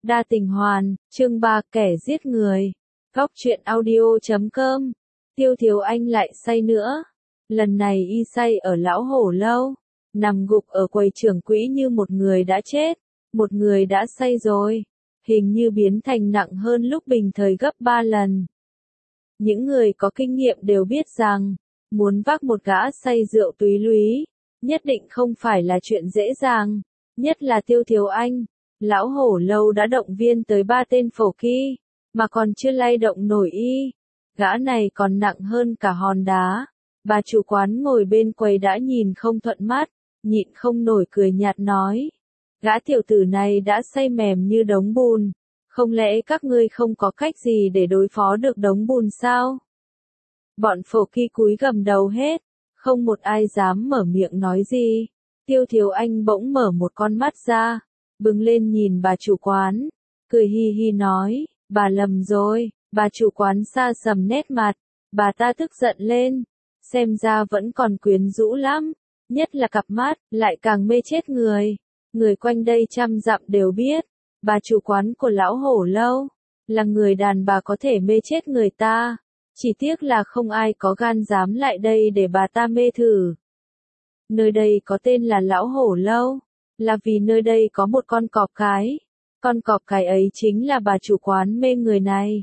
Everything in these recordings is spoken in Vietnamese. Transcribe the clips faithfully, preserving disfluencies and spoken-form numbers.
Đa tình hoàn, chương ba kẻ giết người. Góc truyện audio chấm com. Tiêu Thiếu Anh lại say nữa. Lần này y say ở lão hổ lâu. Nằm gục ở quầy trưởng quỹ như một người đã chết. Một người đã say rồi. Hình như biến thành nặng hơn lúc bình thời gấp ba lần. Những người có kinh nghiệm đều biết rằng, muốn vác một gã say rượu túy lúy, nhất định không phải là chuyện dễ dàng. Nhất là Tiêu Thiếu Anh. Lão hổ lâu đã động viên tới ba tên phổ kỳ, mà còn chưa lay động nổi y. Gã này còn nặng hơn cả hòn đá. Bà chủ quán ngồi bên quầy đã nhìn không thuận mắt, nhịn không nổi cười nhạt nói. Gã tiểu tử này đã say mềm như đống bùn. Không lẽ các ngươi không có cách gì để đối phó được đống bùn sao? Bọn phổ kỳ cúi gằm đầu hết, không một ai dám mở miệng nói gì. Tiêu Thiếu Anh bỗng mở một con mắt ra, bừng lên nhìn bà chủ quán, cười hi hi nói, bà lầm rồi. Bà chủ quán xa sầm nét mặt, bà ta tức giận lên, xem ra vẫn còn quyến rũ lắm, nhất là cặp mắt, lại càng mê chết người. Người quanh đây trăm dặm đều biết, bà chủ quán của lão hổ lâu, là người đàn bà có thể mê chết người ta, chỉ tiếc là không ai có gan dám lại đây để bà ta mê thử. Nơi đây có tên là lão hổ lâu, là vì nơi đây có một con cọp cái, con cọp cái ấy chính là bà chủ quán mê người này.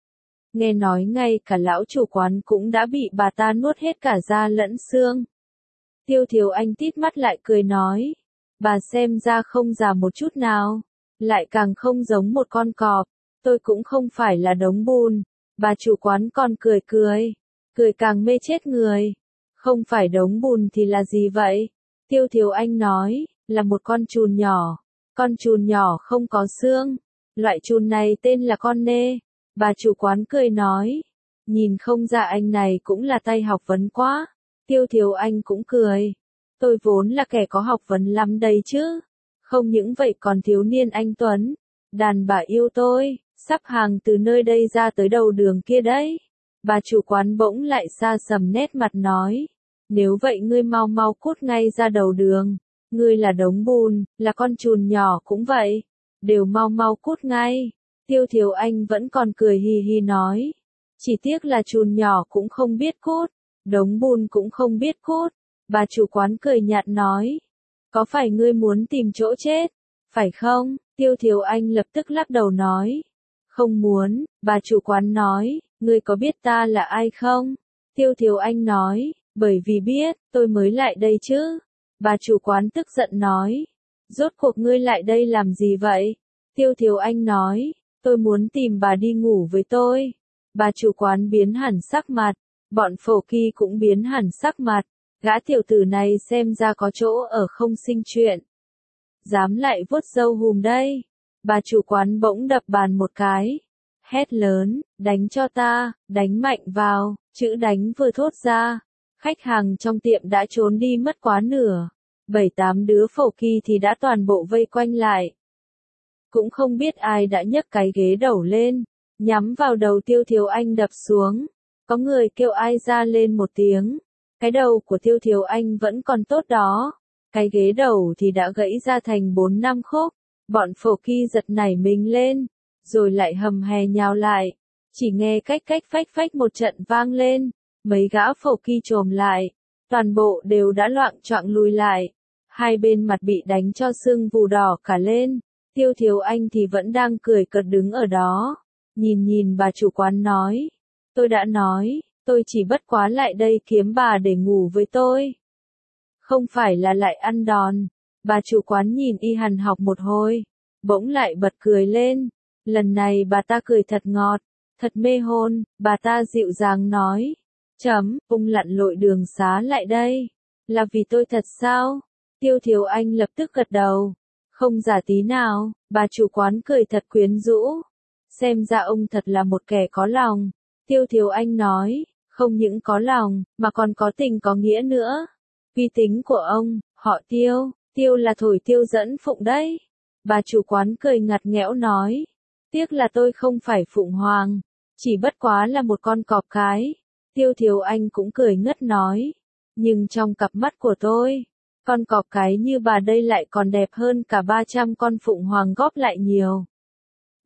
Nghe nói ngay cả lão chủ quán cũng đã bị bà ta nuốt hết cả da lẫn xương. Tiêu Thiếu Anh tít mắt lại cười nói, bà xem ra không già một chút nào, lại càng không giống một con cọp, tôi cũng không phải là đống bùn. Bà chủ quán còn cười cười, cười càng mê chết người. Không phải đống bùn thì là gì vậy? Tiêu Thiếu Anh nói, là một con trùn nhỏ. Con trùn nhỏ không có xương. Loại trùn này tên là con nê. Bà chủ quán cười nói, nhìn không ra anh này cũng là tay học vấn quá. Tiêu Thiếu Anh cũng cười, tôi vốn là kẻ có học vấn lắm đấy chứ. Không những vậy còn thiếu niên anh tuấn, đàn bà yêu tôi, sắp hàng từ nơi đây ra tới đầu đường kia đấy. Bà chủ quán bỗng lại xa sầm nét mặt nói, nếu vậy ngươi mau mau cút ngay ra đầu đường. Ngươi là đống bùn, là con trùn nhỏ cũng vậy, đều mau mau cút ngay. Tiêu Thiếu Anh vẫn còn cười hi hi nói, chỉ tiếc là trùn nhỏ cũng không biết cút, đống bùn cũng không biết cút. Bà chủ quán cười nhạt nói, có phải ngươi muốn tìm chỗ chết, phải không? Tiêu Thiếu Anh lập tức lắc đầu nói, không muốn. Bà chủ quán nói, ngươi có biết ta là ai không? Tiêu Thiếu Anh nói, bởi vì biết, tôi mới lại đây chứ. Bà chủ quán tức giận nói, rốt cuộc ngươi lại đây làm gì vậy? Tiêu Thiếu Anh nói, tôi muốn tìm bà đi ngủ với tôi. Bà chủ quán biến hẳn sắc mặt, bọn phổ kỳ cũng biến hẳn sắc mặt, gã tiểu tử này xem ra có chỗ ở không sinh chuyện. Dám lại vuốt râu hùm đây. Bà chủ quán bỗng đập bàn một cái, hét lớn, đánh cho ta, đánh mạnh vào. Chữ đánh vừa thốt ra, khách hàng trong tiệm đã trốn đi mất quá nửa. Bảy tám đứa phổ kỳ thì đã toàn bộ vây quanh lại. Cũng không biết ai đã nhấc cái ghế đầu lên, nhắm vào đầu Tiêu Thiếu Anh đập xuống. Có người kêu ai ra lên một tiếng. Cái đầu của Tiêu Thiếu Anh vẫn còn tốt đó. Cái ghế đầu thì đã gãy ra thành bốn năm khúc. Bọn phổ kỳ giật nảy mình lên, rồi lại hầm hè nhào lại. Chỉ nghe cách cách phách phách một trận vang lên. Mấy gã phổ kỳ trồm lại, toàn bộ đều đã loạng choạng lùi lại. Hai bên mặt bị đánh cho sưng vù đỏ cả lên. Tiêu Thiếu Anh thì vẫn đang cười cợt đứng ở đó. Nhìn nhìn bà chủ quán nói, tôi đã nói, tôi chỉ bất quá lại đây kiếm bà để ngủ với tôi. Không phải là lại ăn đòn. Bà chủ quán nhìn y hằn học một hồi, bỗng lại bật cười lên. Lần này bà ta cười thật ngọt, thật mê hồn. Bà ta dịu dàng nói, chấm, ung lặn lội đường xá lại đây. Là vì tôi thật sao? Tiêu Thiếu Anh lập tức gật đầu. Không giả tí nào. Bà chủ quán cười thật quyến rũ. Xem ra ông thật là một kẻ có lòng. Tiêu Thiếu Anh nói, không những có lòng, mà còn có tình có nghĩa nữa. Uy tín của ông, họ Tiêu, Tiêu là thổi tiêu dẫn phụng đấy. Bà chủ quán cười ngặt nghẽo nói, tiếc là tôi không phải phụng hoàng, chỉ bất quá là một con cọp cái. Tiêu Thiếu Anh cũng cười ngất nói, nhưng trong cặp mắt của tôi, con cọp cái như bà đây lại còn đẹp hơn cả ba trăm con phụng hoàng góp lại nhiều.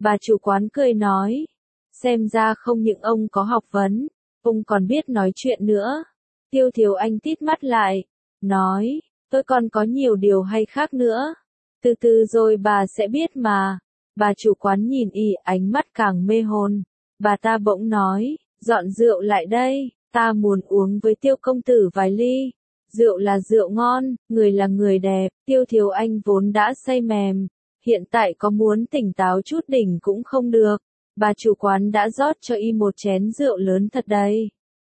Bà chủ quán cười nói, xem ra không những ông có học vấn, ông còn biết nói chuyện nữa. Tiêu Thiếu Anh tít mắt lại, nói, tôi còn có nhiều điều hay khác nữa. Từ từ rồi bà sẽ biết mà. Bà chủ quán nhìn y ánh mắt càng mê hồn. Bà ta bỗng nói, dọn rượu lại đây, ta muốn uống với Tiêu công tử vài ly. Rượu là rượu ngon, người là người đẹp. Tiêu Thiếu Anh vốn đã say mềm, hiện tại có muốn tỉnh táo chút đỉnh cũng không được. Bà chủ quán đã rót cho y một chén rượu lớn thật đầy.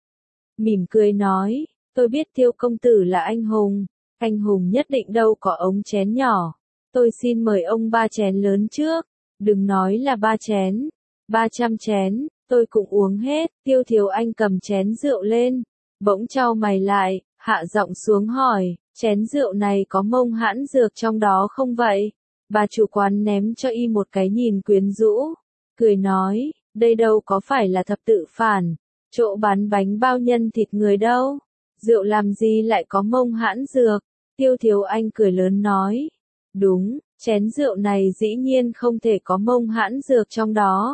Mỉm cười nói, tôi biết Tiêu công tử là anh hùng, anh hùng nhất định đâu có ống chén nhỏ. Tôi xin mời ông ba chén lớn trước, đừng nói là ba chén, ba trăm chén, tôi cũng uống hết. Tiêu Thiếu Anh cầm chén rượu lên, bỗng chau mày lại, hạ giọng xuống hỏi, chén rượu này có mông hãn dược trong đó không vậy? Bà chủ quán ném cho y một cái nhìn quyến rũ, cười nói, đây đâu có phải là thập tự phản, chỗ bán bánh bao nhân thịt người đâu, rượu làm gì lại có mông hãn dược. Tiêu Thiếu Anh cười lớn nói, đúng, chén rượu này dĩ nhiên không thể có mông hãn dược trong đó.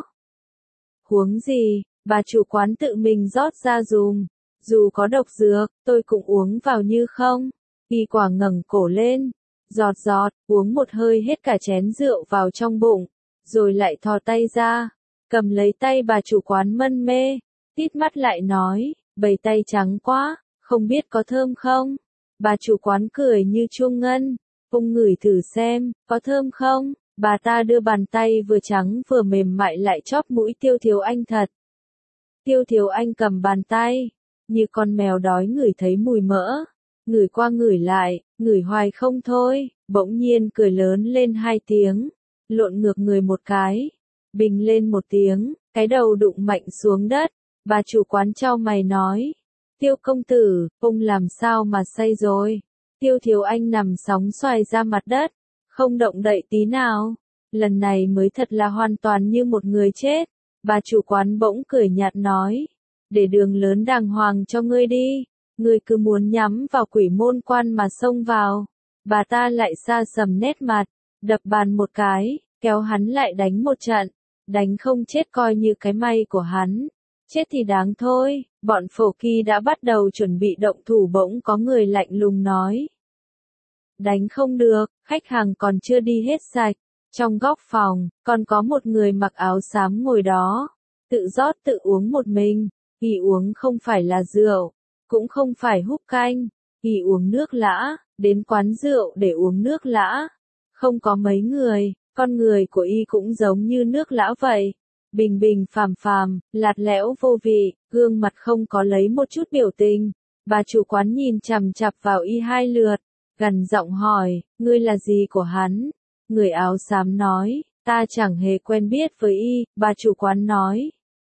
Huống gì, bà chủ quán tự mình rót ra dùm, dù có độc dược, tôi cũng uống vào như không. Y quả ngẩng cổ lên, giọt giọt, uống một hơi hết cả chén rượu vào trong bụng, rồi lại thò tay ra, cầm lấy tay bà chủ quán mân mê, tít mắt lại nói, bầy tay trắng quá, không biết có thơm không? Bà chủ quán cười như chuông ngân, ông ngửi thử xem, có thơm không? Bà ta đưa bàn tay vừa trắng vừa mềm mại lại chóp mũi Tiêu Thiếu Anh thật. Tiêu Thiếu Anh cầm bàn tay, như con mèo đói ngửi thấy mùi mỡ, ngửi qua ngửi lại, ngửi hoài không thôi, bỗng nhiên cười lớn lên hai tiếng, lộn ngược người một cái, bình lên một tiếng, cái đầu đụng mạnh xuống đất. Bà chủ quán chau mày nói, Tiêu công tử, ông làm sao mà say rồi? Tiêu Thiếu Anh nằm sóng xoài ra mặt đất, không động đậy tí nào, lần này mới thật là hoàn toàn như một người chết. Bà chủ quán bỗng cười nhạt nói, để đường lớn đàng hoàng cho ngươi đi, ngươi cứ muốn nhắm vào quỷ môn quan mà xông vào. Bà ta lại xa sầm nét mặt, đập bàn một cái, kéo hắn lại đánh một trận, đánh không chết coi như cái may của hắn, chết thì đáng thôi. Bọn Phổ Kỳ đã bắt đầu chuẩn bị động thủ bỗng có người lạnh lùng nói, đánh không được, khách hàng còn chưa đi hết sạch. Trong góc phòng, còn có một người mặc áo xám ngồi đó, tự rót tự uống một mình. Y uống không phải là rượu, cũng không phải húp canh, Y uống nước lã, đến quán rượu để uống nước lã. Không có mấy người, con người của Y cũng giống như nước lã vậy. Bình bình phàm phàm, lạt lẽo vô vị, gương mặt không có lấy một chút biểu tình. Bà chủ quán nhìn chằm chằm vào Y hai lượt, gằn giọng hỏi, ngươi là gì của hắn? Người áo xám nói, ta chẳng hề quen biết với Y. Bà chủ quán nói,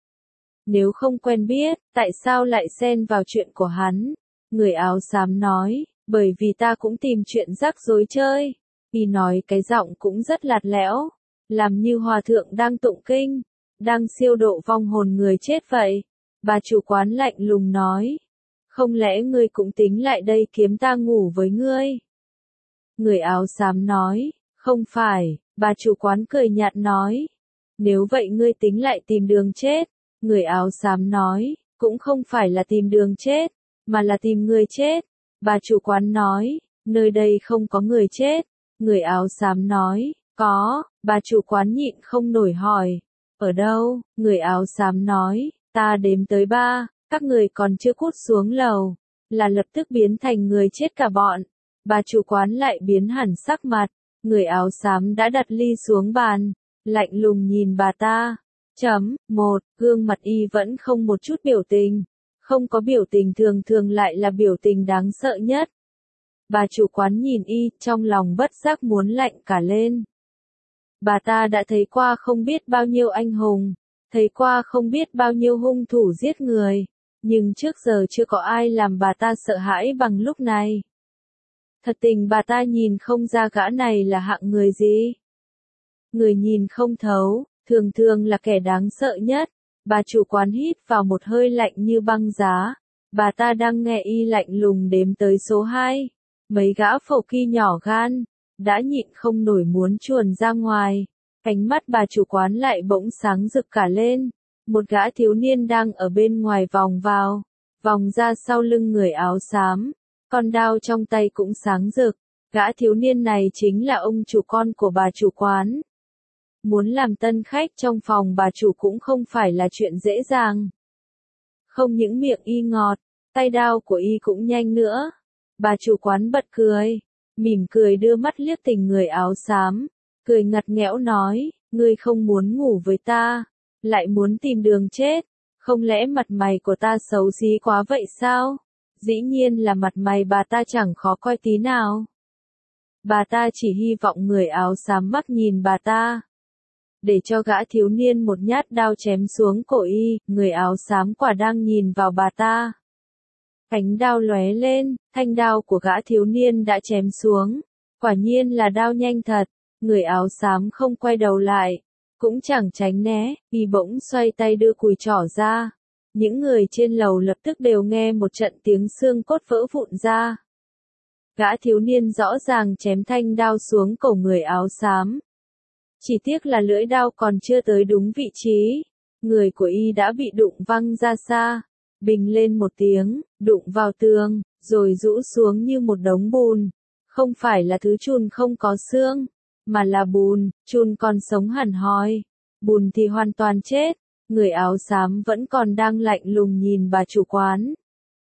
nếu không quen biết, tại sao lại xen vào chuyện của hắn? Người áo xám nói, bởi vì ta cũng tìm chuyện rắc rối chơi. Y nói cái giọng cũng rất lạt lẽo, làm như hòa thượng đang tụng kinh, đang siêu độ vong hồn người chết vậy. Bà chủ quán lạnh lùng nói, không lẽ ngươi cũng tính lại đây kiếm ta ngủ với ngươi? Người áo xám nói, không phải. Bà chủ quán cười nhạt nói, nếu vậy ngươi tính lại tìm đường chết. Người áo xám nói, cũng không phải là tìm đường chết, mà là tìm người chết. Bà chủ quán nói, nơi đây không có người chết. Người áo xám nói, có. Bà chủ quán nhịn không nổi hỏi, ở đâu? Người áo xám nói, ta đếm tới ba, các người còn chưa cút xuống lầu, là lập tức biến thành người chết cả bọn. Bà chủ quán lại biến hẳn sắc mặt, người áo xám đã đặt ly xuống bàn, lạnh lùng nhìn bà ta. Chấm, một, gương mặt Y vẫn không một chút biểu tình. Không có biểu tình thường thường lại là biểu tình đáng sợ nhất. Bà chủ quán nhìn Y, trong lòng bất giác muốn lạnh cả lên. Bà ta đã thấy qua không biết bao nhiêu anh hùng, thấy qua không biết bao nhiêu hung thủ giết người, nhưng trước giờ chưa có ai làm bà ta sợ hãi bằng lúc này. Thật tình bà ta nhìn không ra gã này là hạng người gì. Người nhìn không thấu, thường thường là kẻ đáng sợ nhất. Bà chủ quán hít vào một hơi lạnh như băng giá. Bà ta đang nghe Y lạnh lùng đếm tới số hai. Mấy gã Phổ Kỳ nhỏ gan, đã nhịn không nổi muốn chuồn ra ngoài. Ánh mắt bà chủ quán lại bỗng sáng rực cả lên. Một gã thiếu niên đang ở bên ngoài vòng vào, vòng ra sau lưng người áo xám. Con đao trong tay cũng sáng rực. Gã thiếu niên này chính là ông chủ con của bà chủ quán. Muốn làm tân khách trong phòng bà chủ cũng không phải là chuyện dễ dàng. Không những miệng y ngọt, tay đao của y cũng nhanh nữa. Bà chủ quán bật cười, mỉm cười đưa mắt liếc tình người áo xám, cười ngặt nghẽo nói, ngươi không muốn ngủ với ta, lại muốn tìm đường chết, không lẽ mặt mày của ta xấu xí quá vậy sao? Dĩ nhiên là mặt mày bà ta chẳng khó coi tí nào. Bà ta chỉ hy vọng người áo xám mắt nhìn bà ta, để cho gã thiếu niên một nhát đao chém xuống cổ y, người áo xám quả đang nhìn vào bà ta. Cánh đao lóe lên, thanh đao của gã thiếu niên đã chém xuống, quả nhiên là đao nhanh thật, người áo xám không quay đầu lại, cũng chẳng tránh né, y bỗng xoay tay đưa cùi trỏ ra. Những người trên lầu lập tức đều nghe một trận tiếng xương cốt vỡ vụn ra. Gã thiếu niên rõ ràng chém thanh đao xuống cổ người áo xám. Chỉ tiếc là lưỡi đao còn chưa tới đúng vị trí, người của y đã bị đụng văng ra xa, bình lên một tiếng, đụng vào tường, rồi rũ xuống như một đống bùn. Không phải là thứ chun không có xương, mà là bùn, chun còn sống hẳn hoi, bùn thì hoàn toàn chết. Người áo xám vẫn còn đang lạnh lùng nhìn bà chủ quán.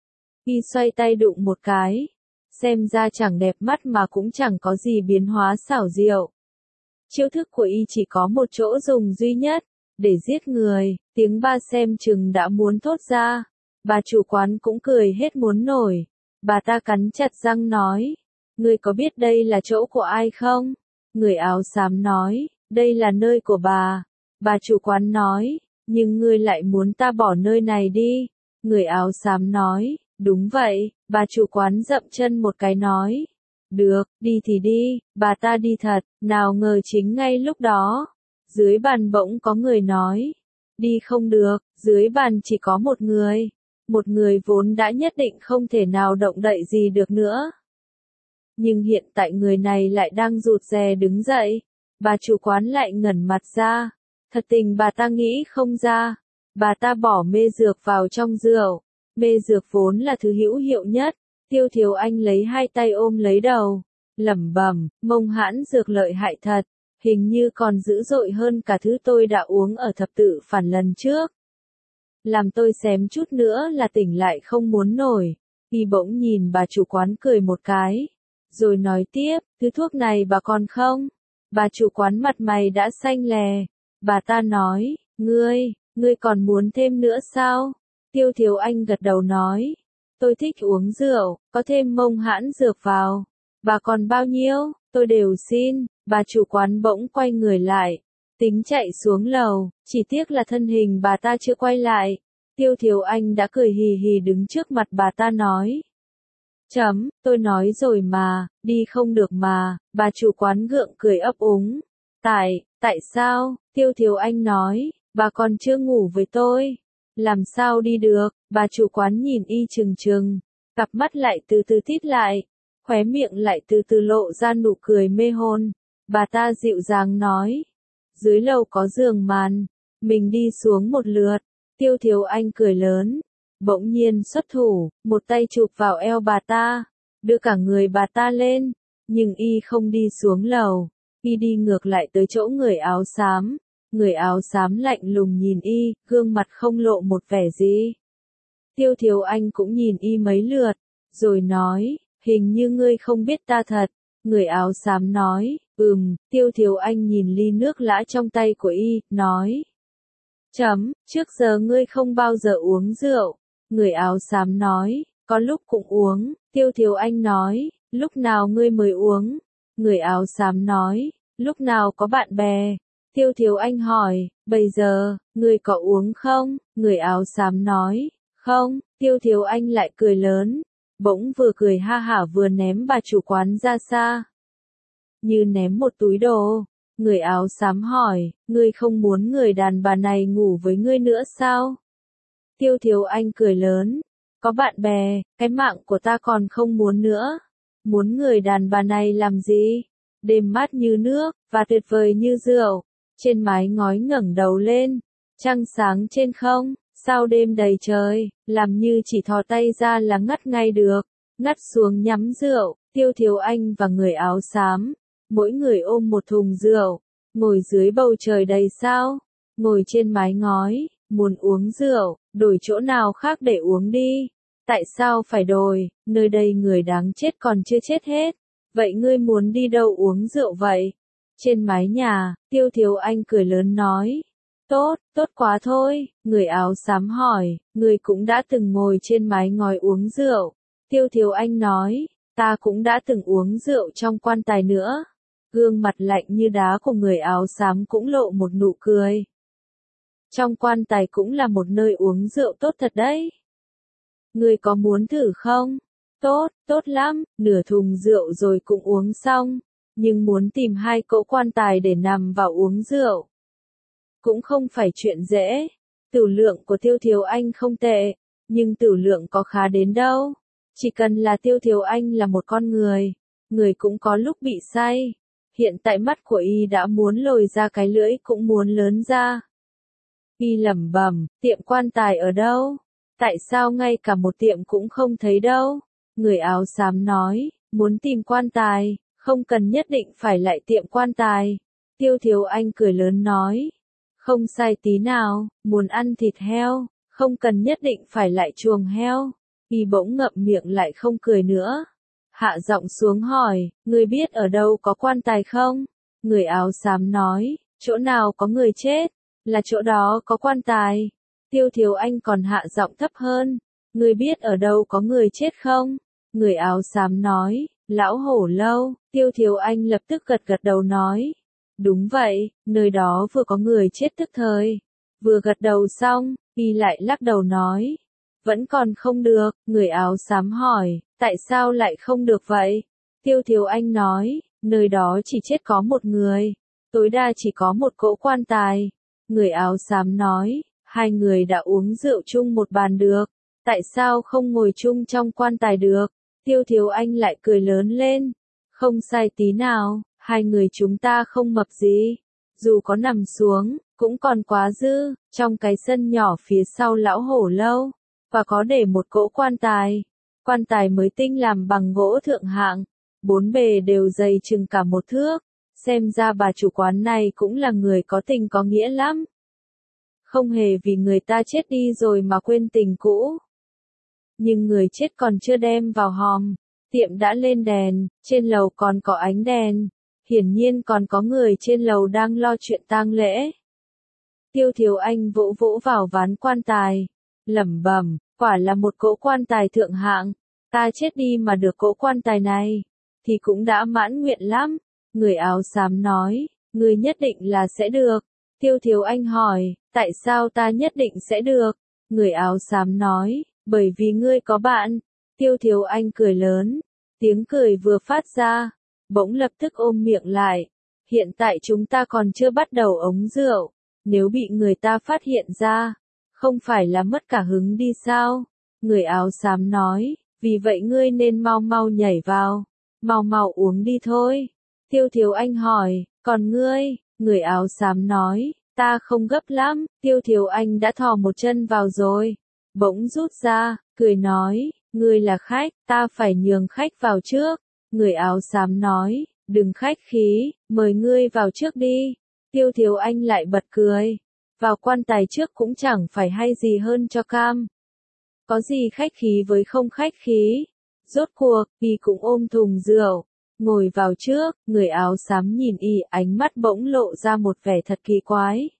Y xoay tay đụng một cái, xem ra chẳng đẹp mắt mà cũng chẳng có gì biến hóa xảo diệu. Chiêu thức của y chỉ có một chỗ dùng duy nhất, để giết người, tiếng ba xem chừng đã muốn thốt ra. Bà chủ quán cũng cười hết muốn nổi. Bà ta cắn chặt răng nói, ngươi có biết đây là chỗ của ai không? Người áo xám nói, đây là nơi của bà. Bà chủ quán nói, nhưng ngươi lại muốn ta bỏ nơi này đi. Người áo xám nói, đúng vậy. Bà chủ quán dậm chân một cái nói, được, đi thì đi. Bà ta đi thật, nào ngờ chính ngay lúc đó, dưới bàn bỗng có người nói, đi không được. Dưới bàn chỉ có một người, một người vốn đã nhất định không thể nào động đậy gì được nữa. Nhưng hiện tại người này lại đang rụt rè đứng dậy. Bà chủ quán lại ngẩn mặt ra. Thật tình bà ta nghĩ không ra. Bà ta bỏ mê dược vào trong rượu. Mê dược vốn là thứ hữu hiệu nhất. Tiêu Thiếu Anh lấy hai tay ôm lấy đầu, lẩm bẩm, mông hãn dược lợi hại thật, hình như còn dữ dội hơn cả thứ tôi đã uống ở thập tự phản lần trước. Làm tôi xém chút nữa là tỉnh lại không muốn nổi. Y bỗng nhìn bà chủ quán cười một cái, rồi nói tiếp, thứ thuốc này bà còn không? Bà chủ quán mặt mày đã xanh lè. Bà ta nói, ngươi, ngươi còn muốn thêm nữa sao? Tiêu Thiếu Anh gật đầu nói, tôi thích uống rượu, có thêm mông hãn dược vào. Bà còn bao nhiêu, tôi đều xin. Bà chủ quán bỗng quay người lại, tính chạy xuống lầu, chỉ tiếc là thân hình bà ta chưa quay lại. Tiêu Thiếu Anh đã cười hì hì đứng trước mặt bà ta nói, chấm, tôi nói rồi mà, đi không được mà. Bà chủ quán gượng cười ấp úng, tại, tại sao? Tiêu Thiếu Anh nói, bà còn chưa ngủ với tôi, làm sao đi được? Bà chủ quán nhìn y trừng trừng, cặp mắt lại từ từ tít lại, khóe miệng lại từ từ lộ ra nụ cười mê hồn. Bà ta dịu dàng nói, dưới lầu có giường màn, mình đi xuống một lượt. Tiêu Thiếu Anh cười lớn, bỗng nhiên xuất thủ, một tay chụp vào eo bà ta, đưa cả người bà ta lên, nhưng y không đi xuống lầu, y đi ngược lại tới chỗ người áo xám. Người áo xám lạnh lùng nhìn y, gương mặt không lộ một vẻ gì. Tiêu Thiếu Anh cũng nhìn y mấy lượt, rồi nói, hình như ngươi không biết ta thật. Người áo xám nói, ừm. Tiêu Thiếu Anh nhìn ly nước lã trong tay của y, nói, chấm, trước giờ ngươi không bao giờ uống rượu. Người áo xám nói, có lúc cũng uống. Tiêu Thiếu Anh nói, lúc nào ngươi mới uống? Người áo xám nói, lúc nào có bạn bè. Tiêu Thiếu Anh hỏi, bây giờ, ngươi có uống không? Người áo xám nói, không. Tiêu Thiếu Anh lại cười lớn, bỗng vừa cười ha hả vừa ném bà chủ quán ra xa, như ném một túi đồ. Người áo xám hỏi, ngươi không muốn người đàn bà này ngủ với ngươi nữa sao? Tiêu Thiếu Anh cười lớn, có bạn bè, cái mạng của ta còn không muốn nữa. Muốn người đàn bà này làm gì? Đêm mát như nước, và tuyệt vời như rượu, Trên mái ngói ngẩng đầu lên, trăng sáng trên không, sao đêm đầy trời, làm như chỉ thò tay ra là ngắt ngay được, ngắt xuống nhắm rượu, Tiêu Thiếu Anh và người áo xám, mỗi người ôm một thùng rượu, ngồi dưới bầu trời đầy sao, ngồi trên mái ngói, muốn uống rượu, đổi chỗ nào khác để uống đi. Tại sao phải đổi, nơi đây người đáng chết còn chưa chết hết, vậy ngươi muốn đi đâu uống rượu vậy? Trên mái nhà, Tiêu Thiếu Anh cười lớn nói. Tốt, tốt quá thôi, người áo xám hỏi, ngươi cũng đã từng ngồi trên mái ngói uống rượu. Tiêu Thiếu Anh nói, ta cũng đã từng uống rượu trong quan tài nữa. Gương mặt lạnh như đá của người áo xám cũng lộ một nụ cười. Trong quan tài cũng là một nơi uống rượu tốt thật đấy. Ngươi có muốn thử không? Tốt, tốt lắm, nửa thùng rượu rồi cũng uống xong, nhưng muốn tìm hai cỗ quan tài để nằm vào uống rượu cũng không phải chuyện dễ. Tửu lượng của Tiêu Thiếu Anh không tệ, nhưng tửu lượng có khá đến đâu. Chỉ cần là Tiêu Thiếu Anh là một con người, người cũng có lúc bị say. Hiện tại mắt của y đã muốn lồi ra cái lưỡi cũng muốn lớn ra. Y lẩm bẩm, tiệm quan tài ở đâu? Tại sao ngay cả một tiệm cũng không thấy đâu? Người áo xám nói, muốn tìm quan tài, không cần nhất định phải lại tiệm quan tài. Tiêu Thiếu Anh cười lớn nói, không sai tí nào, muốn ăn thịt heo, không cần nhất định phải lại chuồng heo. Y bỗng ngậm miệng lại không cười nữa. Hạ giọng xuống hỏi, người biết ở đâu có quan tài không? Người áo xám nói, chỗ nào có người chết, là chỗ đó có quan tài. Tiêu Thiếu Anh còn hạ giọng thấp hơn, người biết ở đâu có người chết không? Người áo xám nói, lão hổ lâu. Tiêu Thiếu Anh lập tức gật gật đầu nói, đúng vậy, nơi đó vừa có người chết tức thời. Vừa gật đầu xong, y lại lắc đầu nói, vẫn còn không được. Người áo xám hỏi, tại sao lại không được vậy? Tiêu Thiếu Anh nói, nơi đó chỉ chết có một người, tối đa chỉ có một cỗ quan tài. Người áo xám nói, hai người đã uống rượu chung một bàn được, tại sao không ngồi chung trong quan tài được? Tiêu Thiếu Anh lại cười lớn lên, không sai tí nào, hai người chúng ta không mập gì, dù có nằm xuống, cũng còn quá dư. Trong cái sân nhỏ phía sau lão hổ lâu, và có để một cỗ quan tài, quan tài mới tinh làm bằng gỗ thượng hạng, bốn bề đều dày chừng cả một thước, xem ra bà chủ quán này cũng là người có tình có nghĩa lắm. Không hề vì người ta chết đi rồi mà quên tình cũ. Nhưng người chết còn chưa đem vào hòm, tiệm đã lên đèn, trên lầu còn có ánh đèn, hiển nhiên còn có người trên lầu đang lo chuyện tang lễ. Tiêu Thiếu Anh vỗ vỗ vào ván quan tài, lẩm bẩm, quả là một cỗ quan tài thượng hạng, ta chết đi mà được cỗ quan tài này, thì cũng đã mãn nguyện lắm. Người áo xám nói, ngươi nhất định là sẽ được. Tiêu Thiếu Anh hỏi, tại sao ta nhất định sẽ được? Người áo xám nói, bởi vì ngươi có bạn. Tiêu Thiếu Anh cười lớn, tiếng cười vừa phát ra, bỗng lập tức ôm miệng lại. Hiện tại chúng ta còn chưa bắt đầu ống rượu, nếu bị người ta phát hiện ra, không phải là mất cả hứng đi sao? Người áo xám nói, vì vậy ngươi nên mau mau nhảy vào, mau mau uống đi thôi. Tiêu Thiếu Anh hỏi, còn ngươi? Người áo xám nói, ta không gấp lắm. Tiêu Thiếu Anh đã thò một chân vào rồi, bỗng rút ra, cười nói, ngươi là khách, ta phải nhường khách vào trước. Người áo xám nói, đừng khách khí, mời ngươi vào trước đi. Tiêu Thiếu Anh lại bật cười, vào quan tài trước cũng chẳng phải hay gì hơn cho cam. Có gì khách khí với không khách khí. Rốt cuộc, y cũng ôm thùng rượu, ngồi vào trước. Người áo xám nhìn y, ánh mắt bỗng lộ ra một vẻ thật kỳ quái.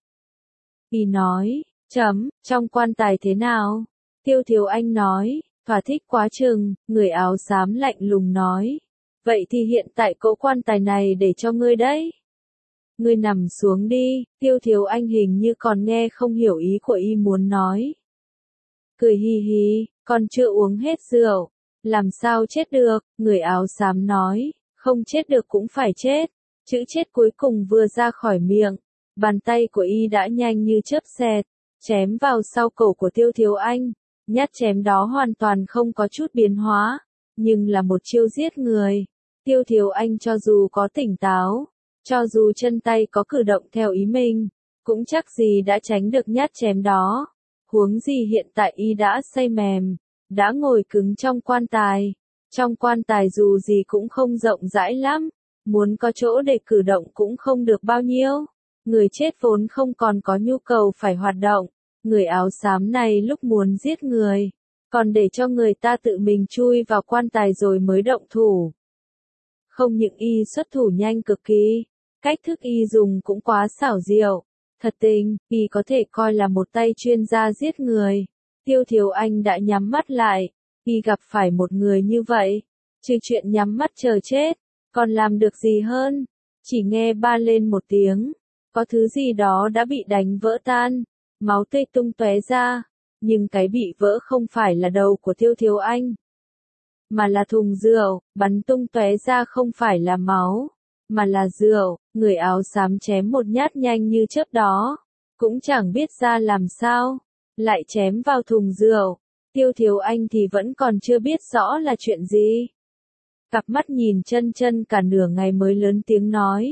Y nói, chấm, trong quan tài thế nào? Tiêu Thiếu Anh nói, thỏa thích quá chừng. Người áo xám lạnh lùng nói, vậy thì hiện tại cỗ quan tài này để cho ngươi đấy. Ngươi nằm xuống đi. Tiêu Thiếu Anh hình như còn nghe không hiểu ý của y muốn nói. Cười hi hi, còn chưa uống hết rượu, làm sao chết được? Người áo xám nói, không chết được cũng phải chết. Chữ chết cuối cùng vừa ra khỏi miệng, bàn tay của y đã nhanh như chớp xẹt, chém vào sau cổ của Tiêu Thiếu Anh. Nhát chém đó hoàn toàn không có chút biến hóa, nhưng là một chiêu giết người. Tiêu Thiếu Anh cho dù có tỉnh táo, Cho dù chân tay có cử động theo ý mình, cũng chắc gì đã tránh được nhát chém đó. Huống gì hiện tại y đã say mềm, đã ngồi cứng trong quan tài. Trong quan tài dù gì cũng không rộng rãi lắm, muốn có chỗ để cử động cũng không được bao nhiêu. Người chết vốn không còn có nhu cầu phải hoạt động. Người áo xám này lúc muốn giết người, còn để cho người ta tự mình chui vào quan tài rồi mới động thủ. Không những y xuất thủ nhanh cực kỳ, cách thức y dùng cũng quá xảo diệu. Thật tình, y có thể coi là một tay chuyên gia giết người. Tiêu Thiếu Anh đã nhắm mắt lại, y gặp phải một người như vậy, trừ chuyện nhắm mắt chờ chết, còn làm được gì hơn? Chỉ nghe ba lên một tiếng, có thứ gì đó đã bị đánh vỡ tan, máu tươi tung tóe ra, nhưng cái bị vỡ không phải là đầu của Tiêu Thiếu Anh, mà là thùng rượu, bắn tung tóe ra không phải là máu, mà là rượu. Người áo xám chém một nhát nhanh như chớp đó, cũng chẳng biết ra làm sao, lại chém vào thùng rượu. Tiêu Thiếu Anh thì vẫn còn chưa biết rõ là chuyện gì. Cặp mắt nhìn chân chân cả nửa ngày mới lớn tiếng nói.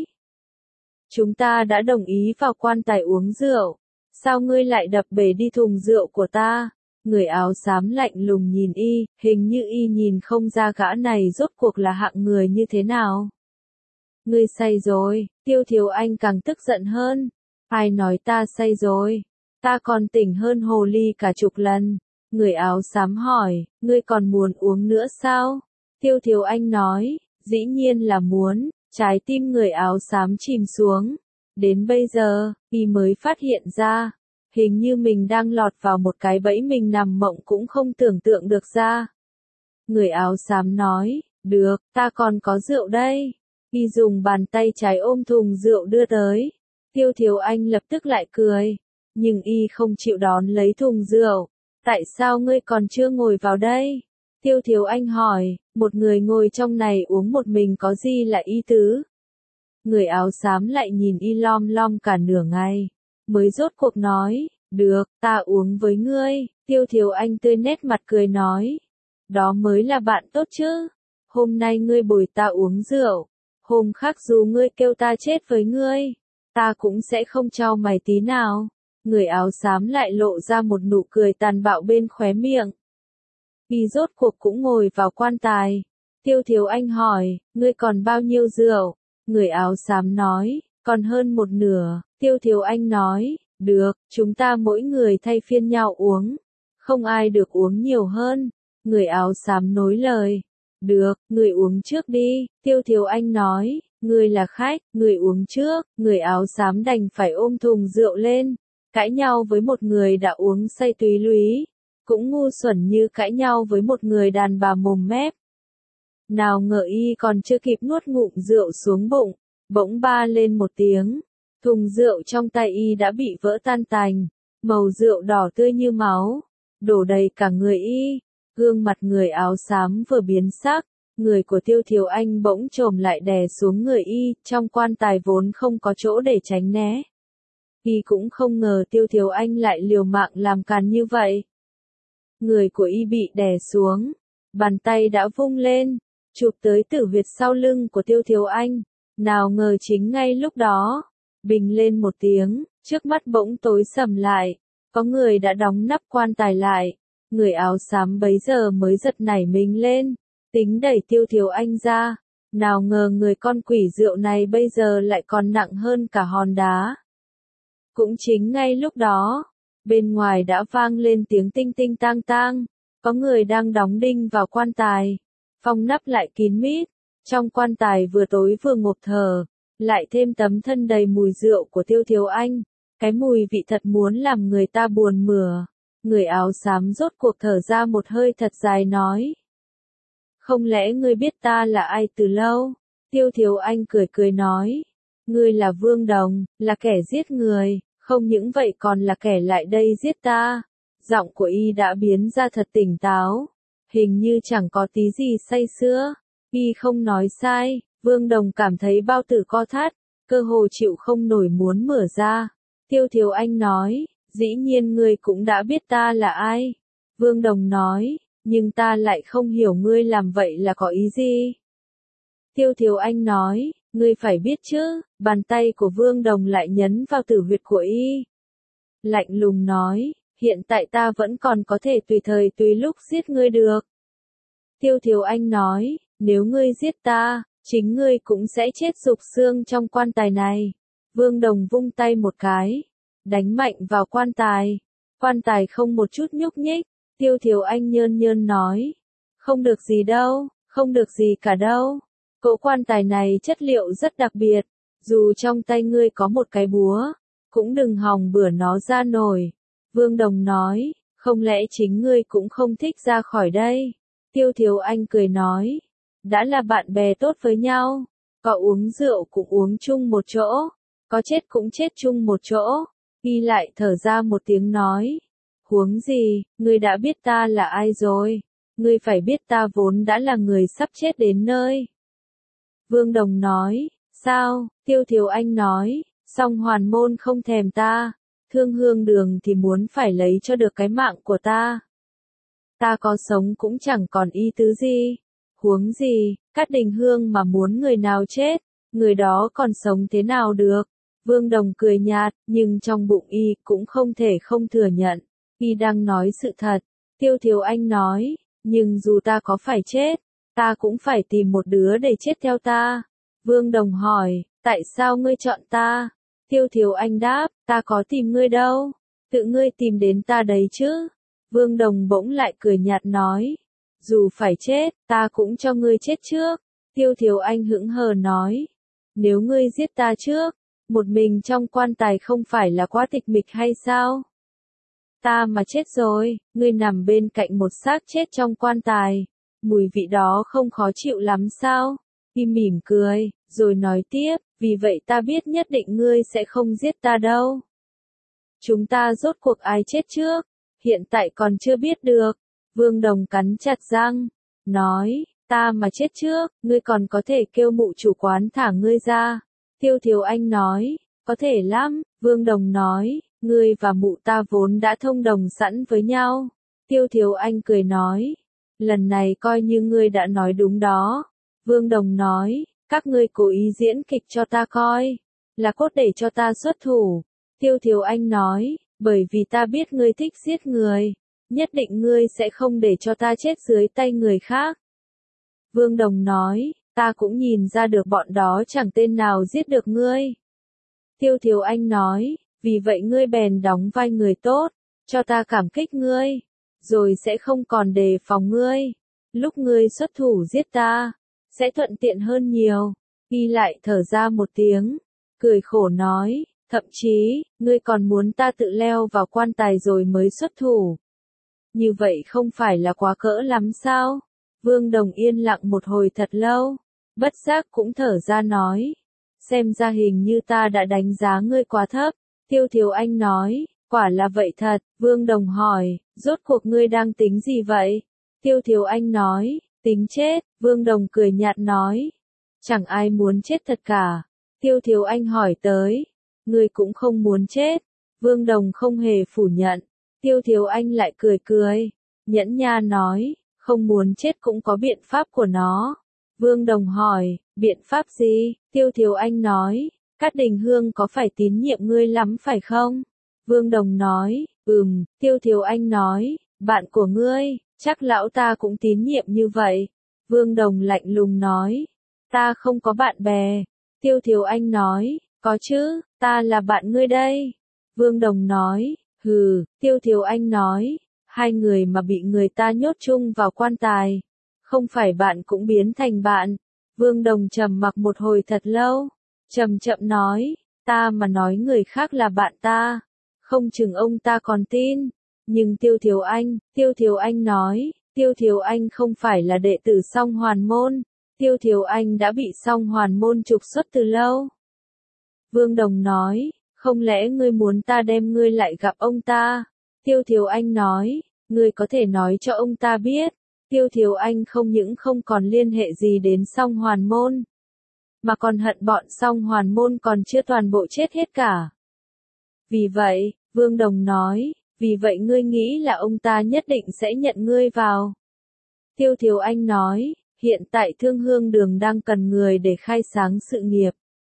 Chúng ta đã đồng ý vào quan tài uống rượu, sao ngươi lại đập bể đi thùng rượu của ta? Người áo xám lạnh lùng nhìn y, hình như y nhìn không ra gã này rốt cuộc là hạng người như thế nào. Ngươi say rồi, Tiêu Thiếu Anh càng tức giận hơn. Ai nói ta say rồi? Ta còn tỉnh hơn hồ ly cả chục lần. Người áo xám hỏi, ngươi còn muốn uống nữa sao? Tiêu Thiếu Anh nói, dĩ nhiên là muốn. Trái tim người áo xám chìm xuống. Đến bây giờ, y mới phát hiện ra, hình như mình đang lọt vào một cái bẫy mình nằm mộng cũng không tưởng tượng được ra. Người áo xám nói, được, ta còn có rượu đây. Y dùng bàn tay trái ôm thùng rượu đưa tới. Tiêu Thiếu Anh lập tức lại cười. Nhưng y không chịu đón lấy thùng rượu. Tại sao ngươi còn chưa ngồi vào đây? Tiêu Thiếu Anh hỏi, một người ngồi trong này uống một mình có gì là ý tứ? Người áo xám lại nhìn y lom lom cả nửa ngày. Mới rốt cuộc nói, được, ta uống với ngươi. Tiêu Thiếu Anh tươi nét mặt cười nói. Đó mới là bạn tốt chứ. Hôm nay ngươi bồi ta uống rượu. Hôm khác dù ngươi kêu ta chết với ngươi, ta cũng sẽ không cho mày tí nào. Người áo xám lại lộ ra một nụ cười tàn bạo bên khóe miệng. Y rốt cuộc cũng ngồi vào quan tài. Tiêu Thiếu Anh hỏi, ngươi còn bao nhiêu rượu? Người áo xám nói, còn hơn một nửa. Tiêu Thiếu Anh nói, được, chúng ta mỗi người thay phiên nhau uống. Không ai được uống nhiều hơn. Người áo xám nối lời. Được, người uống trước đi. Tiêu Thiếu Anh nói, người là khách, người uống trước. Người áo xám đành phải ôm thùng rượu lên. Cãi nhau với một người đã uống say túy lúy. Cũng ngu xuẩn như cãi nhau với một người đàn bà mồm mép. Nào ngờ y còn chưa kịp nuốt ngụm rượu xuống bụng, bỗng ba lên một tiếng. Thùng rượu trong tay y đã bị vỡ tan tành, màu rượu đỏ tươi như máu, đổ đầy cả người y. Gương mặt người áo xám vừa biến sắc, người của Tiêu Thiếu Anh bỗng chồm lại đè xuống người y, trong quan tài vốn không có chỗ để tránh né. Y cũng không ngờ Tiêu Thiếu Anh lại liều mạng làm càn như vậy. Người của y bị đè xuống, bàn tay đã vung lên, chụp tới tử huyệt sau lưng của Tiêu Thiếu Anh. Nào ngờ chính ngay lúc đó, bình lên một tiếng, trước mắt bỗng tối sầm lại, có người đã đóng nắp quan tài lại. Người áo xám bấy giờ mới giật nảy mình lên, tính đẩy Tiêu Thiếu Anh ra. Nào ngờ người con quỷ rượu này bây giờ lại còn nặng hơn cả hòn đá. Cũng chính ngay lúc đó, bên ngoài đã vang lên tiếng tinh tinh tang tang, có người đang đóng đinh vào quan tài, phong nắp lại kín mít, trong quan tài vừa tối vừa ngộp thở, lại thêm tấm thân đầy mùi rượu của Tiêu Thiếu Anh, cái mùi vị thật muốn làm người ta buồn mửa. Người áo xám rốt cuộc thở ra một hơi thật dài nói. Không lẽ ngươi biết ta là ai từ lâu? Tiêu Thiếu Anh cười cười nói. Ngươi là Vương Đồng, là kẻ giết người, không những vậy còn là kẻ lại đây giết ta. Giọng của y đã biến ra thật tỉnh táo, hình như chẳng có tí gì say sưa. Y không nói sai, Vương Đồng cảm thấy bao tử co thắt, cơ hồ chịu không nổi muốn mở ra. Tiêu Thiếu Anh nói. Dĩ nhiên ngươi cũng đã biết ta là ai. Vương Đồng nói, nhưng ta lại không hiểu ngươi làm vậy là có ý gì. Tiêu Thiếu Anh nói, Ngươi phải biết chứ, bàn tay của Vương Đồng lại nhấn vào tử huyệt của y. Lạnh lùng nói, hiện tại ta vẫn còn có thể tùy thời tùy lúc giết ngươi được. Tiêu Thiều Anh nói, nếu ngươi giết ta, chính ngươi cũng sẽ chết rục xương trong quan tài này. Vương Đồng vung tay một cái, đánh mạnh vào quan tài. Quan tài không một chút nhúc nhích. Tiêu Thiều Anh nhơn nhơn nói, không được gì đâu, không được gì cả đâu. Cỗ quan tài này chất liệu rất đặc biệt, dù trong tay ngươi có một cái búa, cũng đừng hòng bữa nó ra nổi. Vương Đồng nói, không lẽ chính ngươi cũng không thích ra khỏi đây? Tiêu Thiều Anh cười nói, đã là bạn bè tốt với nhau, có uống rượu cũng uống chung một chỗ, có chết cũng chết chung một chỗ. Y lại thở ra một tiếng nói, huống gì, ngươi đã biết ta là ai rồi, ngươi phải biết ta vốn đã là người sắp chết đến nơi. Vương Đồng nói, sao? Tiêu Thiều Anh nói, song hoàn môn không thèm ta, thương hương đường thì muốn phải lấy cho được cái mạng của ta. Ta có sống cũng chẳng còn ý tứ gì. Huống gì, Cát Đình Hương mà muốn người nào chết, người đó còn sống thế nào được. Vương Đồng cười nhạt, nhưng trong bụng y cũng không thể không thừa nhận. Y đang nói sự thật. Tiêu Thiều Anh nói, nhưng dù ta có phải chết, ta cũng phải tìm một đứa để chết theo ta. Vương Đồng hỏi, tại sao ngươi chọn ta? Tiêu Thiều Anh đáp, ta có tìm ngươi đâu, tự ngươi tìm đến ta đấy chứ. Vương Đồng bỗng lại cười nhạt nói, dù phải chết, ta cũng cho ngươi chết trước. Tiêu Thiều Anh hững hờ nói, nếu ngươi giết ta trước, một mình trong quan tài không phải là quá tịch mịch hay sao? Ta mà chết rồi, ngươi nằm bên cạnh một xác chết trong quan tài, mùi vị đó không khó chịu lắm sao? Y mỉm cười, rồi nói tiếp, vì vậy ta biết nhất định ngươi sẽ không giết ta đâu. Chúng ta rốt cuộc ai chết trước, hiện tại còn chưa biết được. Vương Đồng cắn chặt răng, nói, ta mà chết trước, ngươi còn có thể kêu mụ chủ quán thả ngươi ra. Tiêu Thiều Anh nói, có thể lắm. Vương Đồng nói, ngươi và mụ ta vốn đã thông đồng sẵn với nhau. Tiêu Thiều Anh cười nói, lần này coi như ngươi đã nói đúng đó. Vương Đồng nói, các ngươi cố ý diễn kịch cho ta coi, là cốt để cho ta xuất thủ. Tiêu Thiều Anh nói, bởi vì ta biết ngươi thích giết người, nhất định ngươi sẽ không để cho ta chết dưới tay người khác. Vương Đồng nói, ta cũng nhìn ra được bọn đó chẳng tên nào giết được ngươi. Tiêu Thiều Anh nói, vì vậy ngươi bèn đóng vai người tốt, cho ta cảm kích ngươi, rồi sẽ không còn đề phòng ngươi. Lúc ngươi xuất thủ giết ta, sẽ thuận tiện hơn nhiều. Y lại thở ra một tiếng, cười khổ nói, thậm chí, ngươi còn muốn ta tự leo vào quan tài rồi mới xuất thủ. Như vậy không phải là quá cỡ lắm sao? Vương Đồng yên lặng một hồi thật lâu, bất giác cũng thở ra nói, xem ra hình như ta đã đánh giá ngươi quá thấp. Tiêu Thiều Anh nói, quả là vậy thật. Vương Đồng hỏi, rốt cuộc ngươi đang tính gì vậy? Tiêu Thiều Anh nói, tính chết. Vương Đồng cười nhạt nói, chẳng ai muốn chết thật cả. Tiêu Thiều Anh hỏi tới, ngươi cũng không muốn chết. Vương Đồng không hề phủ nhận. Tiêu Thiều Anh lại cười cười, nhẫn nha nói, không muốn chết cũng có biện pháp của nó. Vương Đồng hỏi, biện pháp gì? Tiêu Thiều Anh nói, Cát Đình Hương có phải tín nhiệm ngươi lắm phải không? Vương Đồng nói, ừm. Tiêu Thiều Anh nói, bạn của ngươi, chắc lão ta cũng tín nhiệm như vậy. Vương Đồng lạnh lùng nói, ta không có bạn bè. Tiêu Thiều Anh nói, có chứ, ta là bạn ngươi đây. Vương Đồng nói, hừ. Tiêu Thiều Anh nói, hai người mà bị người ta nhốt chung vào quan tài, không phải bạn cũng biến thành bạn. Vương Đồng trầm mặc một hồi thật lâu, chậm chậm nói, ta mà nói người khác là bạn ta, không chừng ông ta còn tin. Nhưng Tiêu Thiều Anh, Tiêu Thiều Anh nói, Tiêu Thiều Anh không phải là đệ tử Song Hoàn Môn. Tiêu Thiều Anh đã bị Song Hoàn Môn trục xuất từ lâu. Vương Đồng nói, không lẽ ngươi muốn ta đem ngươi lại gặp ông ta? Tiêu Thiều Anh nói, ngươi có thể nói cho ông ta biết, Tiêu Thiều Anh không những không còn liên hệ gì đến Song Hoàn Môn, mà còn hận bọn Song Hoàn Môn còn chưa toàn bộ chết hết cả. Vì vậy, Vương Đồng nói, vì vậy ngươi nghĩ là ông ta nhất định sẽ nhận ngươi vào? Tiêu Thiều Anh nói, Hiện tại Thương Hương Đường đang cần người để khai sáng sự nghiệp.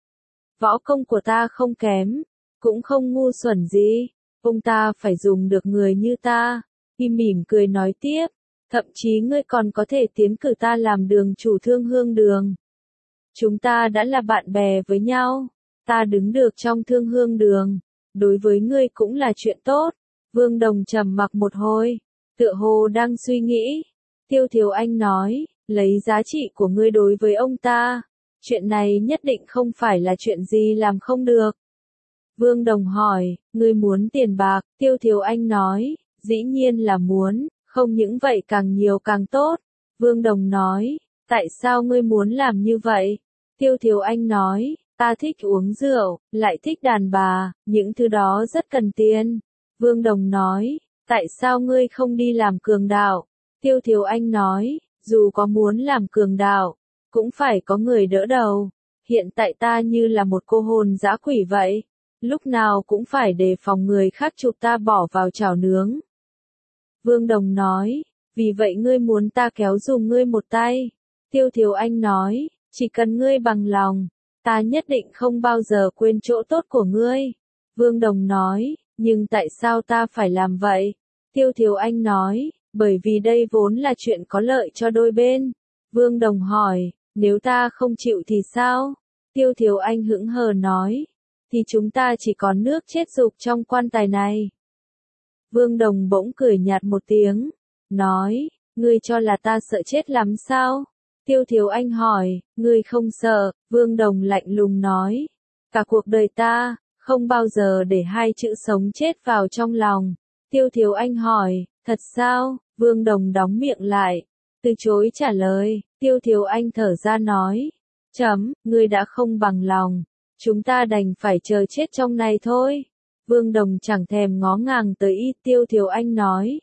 Võ công của ta không kém, cũng không ngu xuẩn gì, ông ta phải dùng được người như ta. Y mỉm cười nói tiếp, thậm chí ngươi còn có thể tiến cử ta làm đường chủ Thương Hương Đường. Chúng ta đã là bạn bè với nhau, ta đứng được trong Thương Hương Đường, đối với ngươi cũng là chuyện tốt. Vương Đồng trầm mặc một hồi, tựa hồ đang suy nghĩ. Tiêu Thiều Anh nói, lấy giá trị của ngươi đối với ông ta, chuyện này nhất định không phải là chuyện gì làm không được. Vương Đồng hỏi, ngươi muốn tiền bạc? Tiêu Thiều Anh nói, dĩ nhiên là muốn, không những vậy càng nhiều càng tốt. Vương Đồng nói, tại sao ngươi muốn làm như vậy? Tiêu Thiều Anh nói, ta thích uống rượu, lại thích đàn bà, những thứ đó rất cần tiền. Vương Đồng nói, tại sao ngươi không đi làm cường đạo? Tiêu Thiều Anh nói, dù có muốn làm cường đạo, cũng phải có người đỡ đầu. Hiện tại ta như là một cô hồn dã quỷ vậy, lúc nào cũng phải đề phòng người khác chụp ta bỏ vào chảo nướng. Vương Đồng nói, vì vậy ngươi muốn ta kéo dùm ngươi một tay. Tiêu Thiều Anh nói, chỉ cần ngươi bằng lòng, ta nhất định không bao giờ quên chỗ tốt của ngươi. Vương Đồng nói, nhưng tại sao ta phải làm vậy? Tiêu Thiều Anh nói, bởi vì đây vốn là chuyện có lợi cho đôi bên. Vương Đồng hỏi, nếu ta không chịu thì sao? Tiêu Thiều Anh hững hờ nói, thì chúng ta chỉ còn nước chết rục trong quan tài này. Vương Đồng bỗng cười nhạt một tiếng, nói, ngươi cho là ta sợ chết lắm sao? Tiêu Thiều Anh hỏi, ngươi không sợ? Vương Đồng lạnh lùng nói, cả cuộc đời ta, không bao giờ để hai chữ sống chết vào trong lòng. Tiêu Thiều Anh hỏi, thật sao? Vương Đồng đóng miệng lại, từ chối trả lời. Tiêu Thiều Anh thở ra nói, chấm, ngươi đã không bằng lòng, chúng ta đành phải chờ chết trong này thôi. Vương Đồng chẳng thèm ngó ngàng tới y. Tiêu Thiều Anh nói,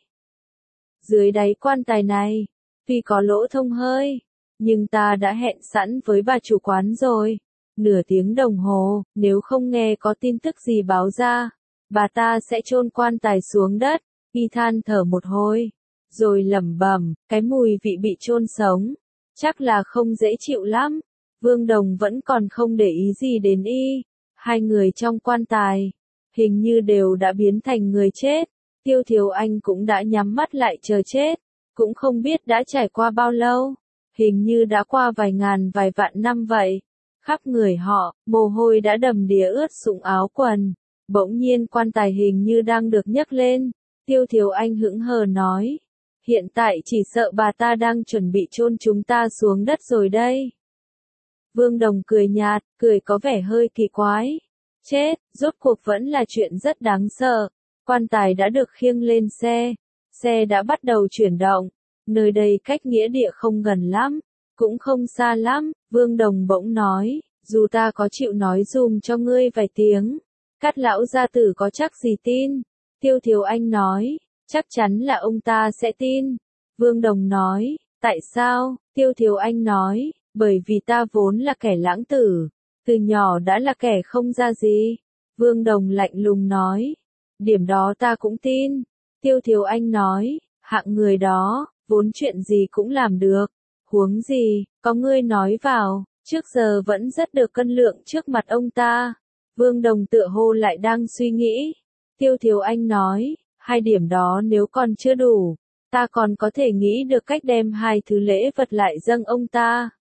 dưới đáy quan tài này, tuy có lỗ thông hơi, nhưng ta đã hẹn sẵn với bà chủ quán rồi. Nửa tiếng đồng hồ, nếu không nghe có tin tức gì báo ra, bà ta sẽ chôn quan tài xuống đất. Y than thở một hồi, rồi lẩm bẩm, cái mùi vị bị chôn sống, chắc là không dễ chịu lắm. Vương Đồng vẫn còn không để ý gì đến y. Hai người trong quan tài, hình như đều đã biến thành người chết. Tiêu Thiều Anh cũng đã nhắm mắt lại chờ chết, cũng không biết đã trải qua bao lâu, hình như đã qua vài ngàn vài vạn năm vậy. Khắp người họ, mồ hôi đã đầm đìa ướt sũng áo quần. Bỗng nhiên quan tài hình như đang được nhấc lên. Tiêu Thiều Anh hững hờ nói, hiện tại chỉ sợ bà ta đang chuẩn bị chôn chúng ta xuống đất rồi đây. Vương Đồng cười nhạt, cười có vẻ hơi kỳ quái. Chết, rốt cuộc vẫn là chuyện rất đáng sợ. Quan tài đã được khiêng lên xe, xe đã bắt đầu chuyển động. Nơi đây cách nghĩa địa không gần lắm, cũng không xa lắm. Vương Đồng bỗng nói, dù ta có chịu nói dùm cho ngươi vài tiếng, Cát lão gia tử có chắc gì tin? Tiêu Thiều Anh nói, chắc chắn là ông ta sẽ tin. Vương Đồng nói, tại sao? Tiêu Thiều Anh nói, bởi vì ta vốn là kẻ lãng tử, từ nhỏ đã là kẻ không ra gì. Vương Đồng lạnh lùng nói, điểm đó ta cũng tin. Tiêu Thiều Anh nói, hạng người đó, vốn chuyện gì cũng làm được. Huống gì, có ngươi nói vào, trước giờ vẫn rất được cân lượng trước mặt ông ta. Vương Đồng tựa hồ lại đang suy nghĩ. Tiêu Thiều Anh nói, hai điểm đó nếu còn chưa đủ, ta còn có thể nghĩ được cách đem hai thứ lễ vật lại dâng ông ta.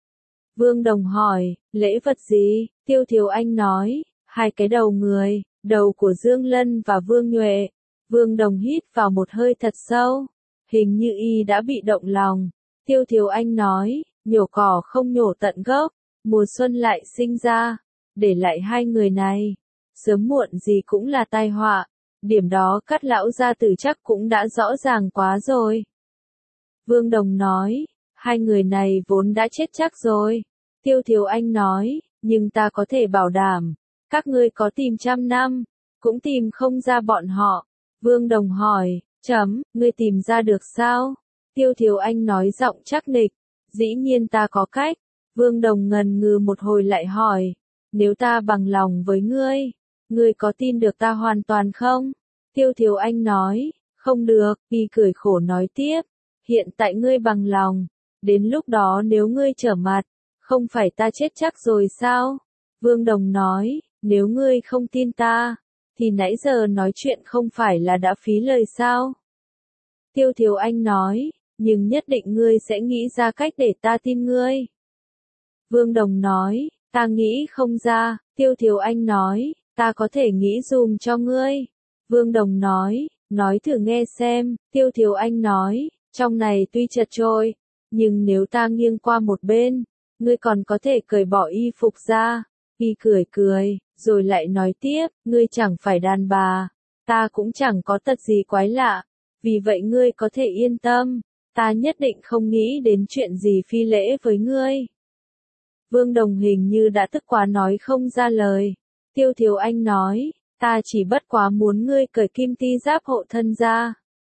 Vương Đồng hỏi, lễ vật gì? Tiêu Thiều Anh nói, hai cái đầu người, đầu của Dương Lân và Vương Nhuệ. Vương Đồng hít vào một hơi thật sâu, hình như y đã bị động lòng. Tiêu Thiều Anh nói, nhổ cỏ không nhổ tận gốc, mùa xuân lại sinh ra, để lại hai người này, sớm muộn gì cũng là tai họa. Điểm đó Cát lão gia tử chắc cũng đã rõ ràng quá rồi. Vương Đồng nói, hai người này vốn đã chết chắc rồi. Tiêu Thiều Anh nói, nhưng ta có thể bảo đảm, các ngươi có tìm trăm năm, cũng tìm không ra bọn họ. Vương Đồng hỏi, chấm, ngươi tìm ra được sao? Tiêu Thiều Anh nói giọng chắc nịch, dĩ nhiên ta có cách. Vương Đồng ngần ngừ một hồi lại hỏi, nếu ta bằng lòng với ngươi, ngươi có tin được ta hoàn toàn không? Tiêu Thiều Anh nói, không được. Y cười khổ nói tiếp, hiện tại ngươi bằng lòng, Đến lúc đó nếu ngươi trở mặt, không phải ta chết chắc rồi sao? Vương Đồng nói, nếu ngươi không tin ta, thì nãy giờ nói chuyện không phải là đã phí lời sao? Tiêu Thiếu Anh nói, nhưng nhất định ngươi sẽ nghĩ ra cách để ta tin ngươi. Vương Đồng nói, ta nghĩ không ra. Tiêu Thiếu Anh nói, ta có thể nghĩ dùm cho ngươi. Vương Đồng nói, nói thử nghe xem. Tiêu Thiếu Anh nói, trong này tuy chật chội, nhưng nếu ta nghiêng qua một bên, ngươi còn có thể cởi bỏ y phục ra. Y cười cười, rồi lại nói tiếp, ngươi chẳng phải đàn bà, ta cũng chẳng có tật gì quái lạ, vì vậy ngươi có thể yên tâm, ta nhất định không nghĩ đến chuyện gì phi lễ với ngươi. Vương Đồng hình như đã tức quá nói không ra lời. Tiêu Thiếu Anh nói, ta chỉ bất quá muốn ngươi cởi kim ti giáp hộ thân ra,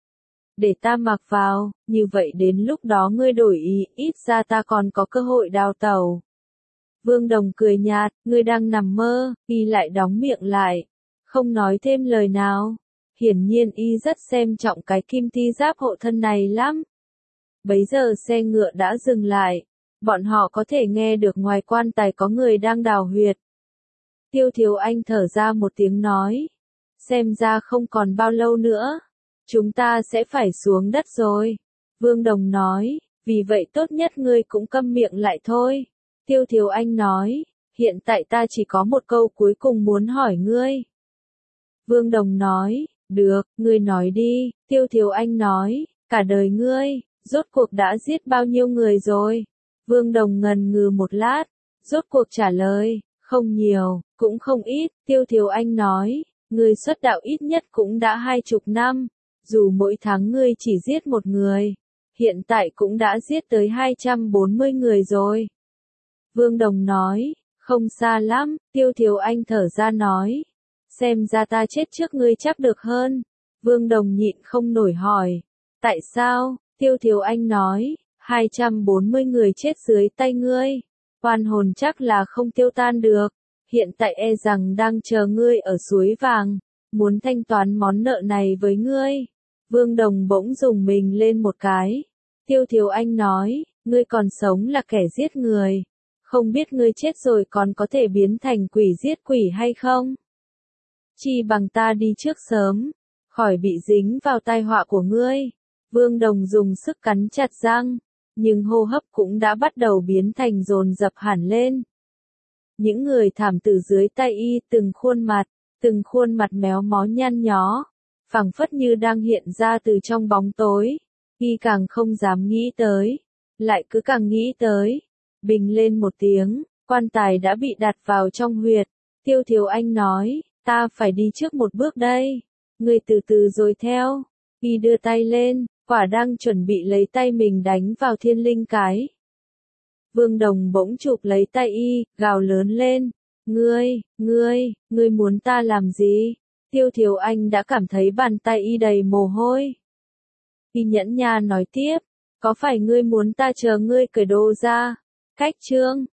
để ta mặc vào, như vậy đến lúc đó ngươi đổi ý, ít ra ta còn có cơ hội đào tẩu. Vương Đồng cười nhạt, ngươi đang nằm mơ. Y lại đóng miệng lại, không nói thêm lời nào. Hiển nhiên y rất xem trọng cái kim ti giáp hộ thân này lắm. Bấy giờ xe ngựa đã dừng lại, bọn họ có thể nghe được ngoài quan tài có người đang đào huyệt. Tiêu Thiếu Anh thở ra một tiếng nói, xem ra không còn bao lâu nữa, chúng ta sẽ phải xuống đất rồi. Vương Đồng nói, vì vậy tốt nhất ngươi cũng câm miệng lại thôi. Tiêu Thiếu Anh nói, hiện tại ta chỉ có một câu cuối cùng muốn hỏi ngươi. Vương Đồng nói, được, ngươi nói đi. Tiêu Thiếu Anh nói, cả đời ngươi, rốt cuộc đã giết bao nhiêu người rồi? Vương Đồng ngần ngừ một lát, rốt cuộc trả lời, không nhiều, cũng không ít. Tiêu Thiếu Anh nói, ngươi xuất đạo ít nhất cũng đã hai chục năm, dù mỗi tháng ngươi chỉ giết một người, hiện tại cũng đã giết tới hai trăm bốn mươi người rồi. Vương Đồng nói, không xa lắm. Tiêu Thiếu Anh thở ra nói, xem ra ta chết trước ngươi chắc được hơn. Vương Đồng nhịn không nổi hỏi, tại sao? Tiêu Thiếu Anh nói, hai trăm bốn mươi người chết dưới tay ngươi, oan hồn chắc là không tiêu tan được, hiện tại e rằng đang chờ ngươi ở suối vàng, muốn thanh toán món nợ này với ngươi. Vương Đồng bỗng rùng mình lên một cái. Tiêu Thiếu Anh nói, ngươi còn sống là kẻ giết người, không biết ngươi chết rồi còn có thể biến thành quỷ giết quỷ hay không? Chi bằng ta đi trước sớm, khỏi bị dính vào tai họa của ngươi. Vương Đồng dùng sức cắn chặt răng, nhưng hô hấp cũng đã bắt đầu biến thành dồn dập hẳn lên. Những người thảm tử dưới tay y, từng khuôn mặt, từng khuôn mặt méo mó nhăn nhó, phảng phất như đang hiện ra từ trong bóng tối. Y càng không dám nghĩ tới, lại cứ càng nghĩ tới. Bình lên một tiếng, quan tài đã bị đặt vào trong huyệt. Tiêu Thiếu Anh nói, ta phải đi trước một bước đây, ngươi từ từ rồi theo. Y đưa tay lên, quả đang chuẩn bị lấy tay mình đánh vào thiên linh cái. Vương Đồng bỗng chụp lấy tay y, gào lớn lên, ngươi, ngươi, ngươi muốn ta làm gì? Tiêu Thiếu Anh đã cảm thấy bàn tay y đầy mồ hôi. Y nhẫn nha nói tiếp, có phải ngươi muốn ta chờ ngươi cởi đồ ra? Cách chương